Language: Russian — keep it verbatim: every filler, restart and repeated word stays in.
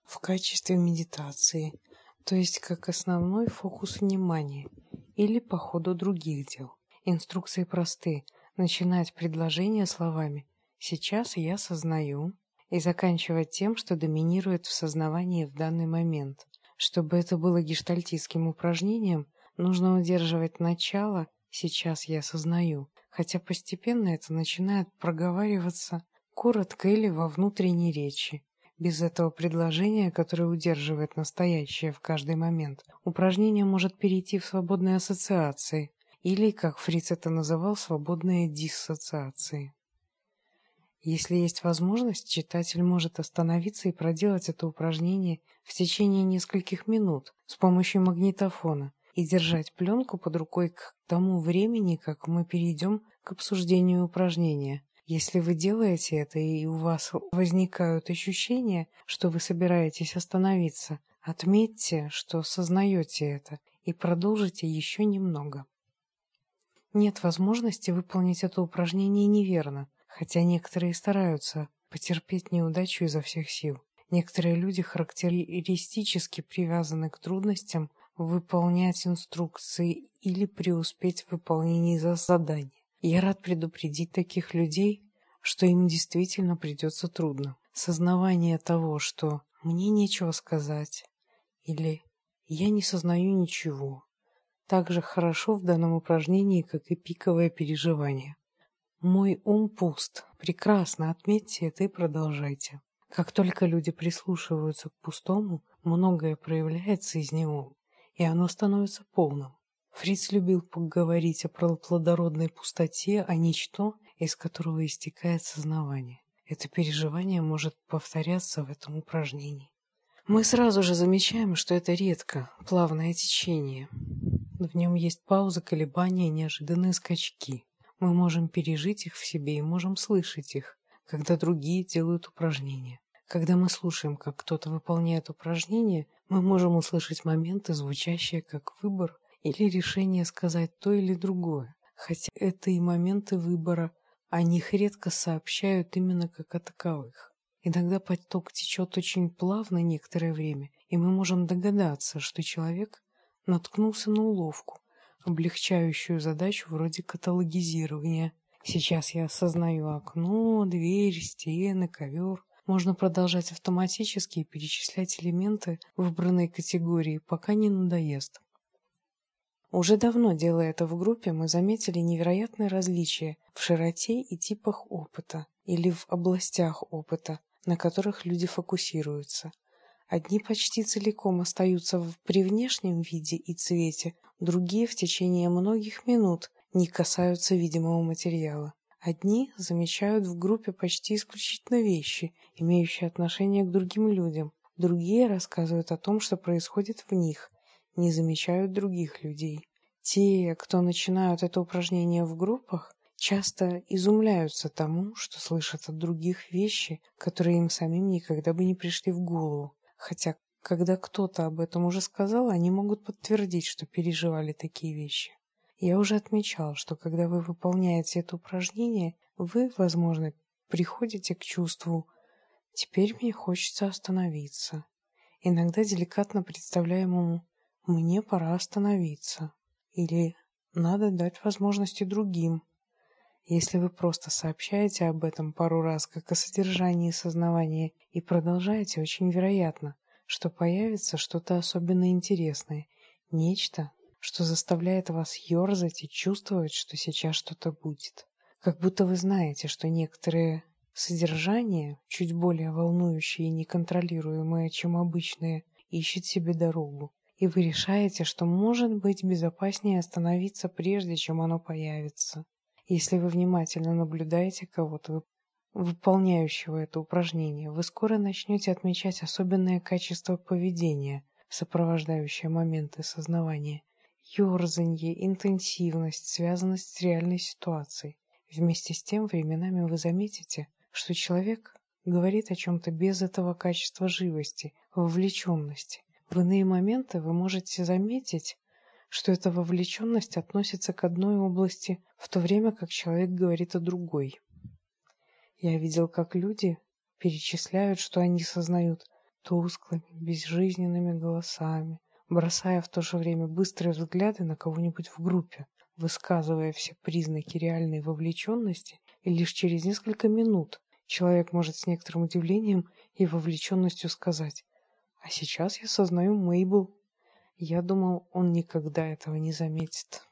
в качестве медитации, то есть как основной фокус внимания или по ходу других дел. Инструкции просты. Начинать предложение словами «сейчас я сознаю» и заканчивать тем, что доминирует в сознавании в данный момент. Чтобы это было гештальтистским упражнением, нужно удерживать начало «сейчас я сознаю», хотя постепенно это начинает проговариваться коротко или во внутренней речи. Без этого предложения, которое удерживает настоящее в каждый момент, упражнение может перейти в свободные ассоциации, или, как Фриц это называл, свободные диссоциации. Если есть возможность, читатель может остановиться и проделать это упражнение в течение нескольких минут с помощью магнитофона и держать пленку под рукой к тому времени, как мы перейдем к обсуждению упражнения. Если вы делаете это и у вас возникают ощущения, что вы собираетесь остановиться, отметьте, что сознаете это, и продолжите еще немного. Нет возможности выполнить это упражнение неверно, хотя некоторые стараются потерпеть неудачу изо всех сил. Некоторые люди характеристически привязаны к трудностям выполнять инструкции или преуспеть в выполнении задания. Я рад предупредить таких людей, что им действительно придется трудно. Сознавание того, что «мне нечего сказать» или «я не сознаю ничего», так же хорошо в данном упражнении, как и пиковое переживание. «Мой ум пуст». Прекрасно, отметьте это и продолжайте. Как только люди прислушиваются к пустому, многое проявляется из него, и оно становится полным. Фриц любил поговорить о плодородной пустоте, о ничто, из которого истекает сознавание. Это переживание может повторяться в этом упражнении. Мы сразу же замечаем, что это редко, плавное течение. В нем есть паузы, колебания, неожиданные скачки. Мы можем пережить их в себе и можем слышать их, когда другие делают упражнения. Когда мы слушаем, как кто-то выполняет упражнение, мы можем услышать моменты, звучащие как выбор или решение сказать то или другое. Хотя это и моменты выбора, о них редко сообщают именно как о таковых. Иногда поток течет очень плавно некоторое время, и мы можем догадаться, что человек наткнулся на уловку, облегчающую задачу вроде каталогизирования. Сейчас я осознаю окно, дверь, стены, ковер. Можно продолжать автоматически перечислять элементы выбранной категории, пока не надоест. Уже давно, делая это в группе, мы заметили невероятные различия в широте и типах опыта или в областях опыта, на которых люди фокусируются. Одни почти целиком остаются в, при внешнем виде и цвете, другие в течение многих минут не касаются видимого материала. Одни замечают в группе почти исключительно вещи, имеющие отношение к другим людям, другие рассказывают о том, что происходит в них, не замечают других людей. Те, кто начинают это упражнение в группах, часто изумляются тому, что слышат от других вещи, которые им самим никогда бы не пришли в голову. Хотя, когда кто-то об этом уже сказал, они могут подтвердить, что переживали такие вещи. Я уже отмечал, что когда вы выполняете это упражнение, вы, возможно, приходите к чувству «теперь мне хочется остановиться». Иногда деликатно представляемому «мне пора остановиться» или «надо дать возможности другим». Если вы просто сообщаете об этом пару раз, как о содержании сознавания, и продолжаете, очень вероятно, что появится что-то особенно интересное, нечто, что заставляет вас ерзать и чувствовать, что сейчас что-то будет. Как будто вы знаете, что некоторые содержания, чуть более волнующие и неконтролируемые, чем обычные, ищут себе дорогу, и вы решаете, что может быть безопаснее остановиться, прежде чем оно появится. Если вы внимательно наблюдаете кого-то, выполняющего это упражнение, вы скоро начнете отмечать особенные качества поведения, сопровождающие моменты сознавания. Ёрзанье, интенсивность, связанность с реальной ситуацией. Вместе с тем, временами вы заметите, что человек говорит о чем-то без этого качества живости, вовлеченности. В иные моменты вы можете заметить, что эта вовлеченность относится к одной области, в то время как человек говорит о другой. Я видел, как люди перечисляют, что они сознают, тусклыми, безжизненными голосами, бросая в то же время быстрые взгляды на кого-нибудь в группе, высказывая все признаки реальной вовлеченности, и лишь через несколько минут человек может с некоторым удивлением и вовлеченностью сказать: «А сейчас я сознаю Мейбл». Я думал, он никогда этого не заметит.